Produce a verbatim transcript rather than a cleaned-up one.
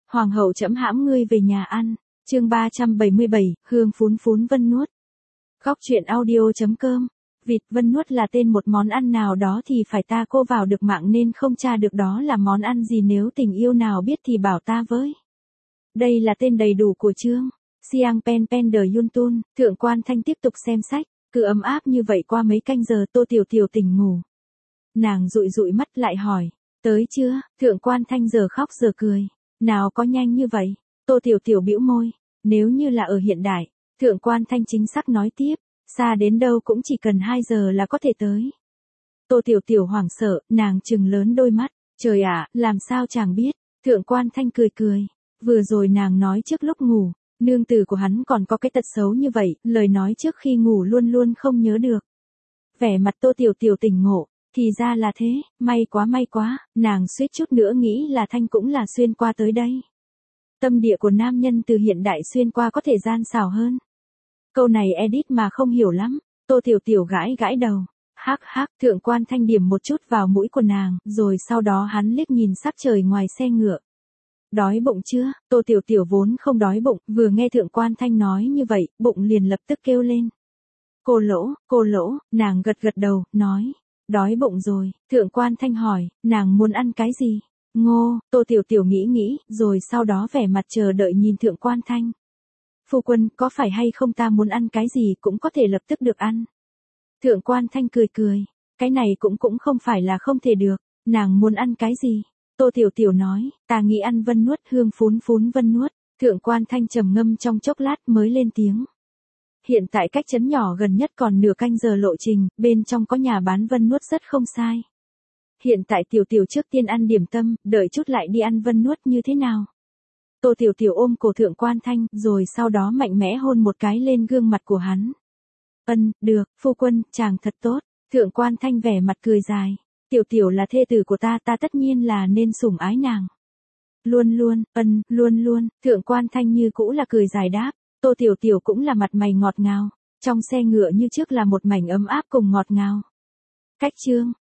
Hoàng hậu trẫm hãm ngươi về nhà ăn. Chương ba trăm bảy mươi bảy, hương phún phún vân nuốt. Góc truyện audio.com. Vịt vân nuốt là tên một món ăn nào đó thì phải ta cô vào được mạng nên không tra được đó là món ăn gì, nếu tình yêu nào biết thì bảo ta với. Đây là tên đầy đủ của chương. Siang pen pen đời yun tun, Thượng Quan Thanh tiếp tục xem sách, cứ ấm áp như vậy qua mấy canh giờ Tô Tiểu Tiểu tỉnh ngủ. Nàng dụi dụi mắt lại hỏi, tới chưa? Thượng Quan Thanh giờ khóc giờ cười, nào có nhanh như vậy? Tô Tiểu Tiểu bĩu môi, nếu như là ở hiện đại, Thượng Quan Thanh chính xác nói tiếp, xa đến đâu cũng chỉ cần hai giờ là có thể tới. Tô Tiểu Tiểu hoảng sợ, nàng trừng lớn đôi mắt, trời ạ, làm sao chàng biết? Thượng Quan Thanh cười cười, vừa rồi nàng nói trước lúc ngủ, nương tử của hắn còn có cái tật xấu như vậy, lời nói trước khi ngủ luôn luôn không nhớ được. Vẻ mặt Tô Tiểu Tiểu tỉnh ngộ, thì ra là thế, may quá may quá, nàng suýt chút nữa nghĩ là Thanh cũng là xuyên qua tới đây. Tâm địa của nam nhân từ hiện đại xuyên qua có thể gian xảo hơn. Câu này edit mà không hiểu lắm, Tô Tiểu Tiểu gãi gãi đầu. Hắc hắc, Thượng Quan Thanh điểm một chút vào mũi của nàng, rồi sau đó hắn liếc nhìn sắc trời ngoài xe ngựa. Đói bụng chưa? Tô Tiểu Tiểu vốn không đói bụng, vừa nghe Thượng Quan Thanh nói như vậy, bụng liền lập tức kêu lên. Cô lỗ, cô lỗ, nàng gật gật đầu, nói. Đói bụng rồi, Thượng Quan Thanh hỏi, nàng muốn ăn cái gì? Ngô, Tô Tiểu Tiểu nghĩ nghĩ, rồi sau đó vẻ mặt chờ đợi nhìn Thượng Quan Thanh. Phu quân, có phải hay không ta muốn ăn cái gì cũng có thể lập tức được ăn. Thượng Quan Thanh cười cười, cái này cũng cũng không phải là không thể được, nàng muốn ăn cái gì? Tô Tiểu Tiểu nói, ta nghĩ ăn vân nuốt, hương phún phún vân nuốt. Thượng Quan Thanh trầm ngâm trong chốc lát mới lên tiếng. Hiện tại cách trấn nhỏ gần nhất còn nửa canh giờ lộ trình, bên trong có nhà bán vân nuốt rất không sai. Hiện tại Tiểu Tiểu trước tiên ăn điểm tâm, đợi chút lại đi ăn vân nuốt như thế nào? Tô Tiểu Tiểu ôm cổ Thượng Quan Thanh, rồi sau đó mạnh mẽ hôn một cái lên gương mặt của hắn. Ân, được, phu quân, chàng thật tốt. Thượng Quan Thanh vẻ mặt cười dài. Tiểu Tiểu là thê tử của ta, ta tất nhiên là nên sủng ái nàng. Luôn luôn, ân, luôn luôn, Thượng Quan Thanh như cũ là cười dài đáp. Tô Tiểu Tiểu cũng là mặt mày ngọt ngào. Trong xe ngựa như trước là một mảnh ấm áp cùng ngọt ngào. Cách chương,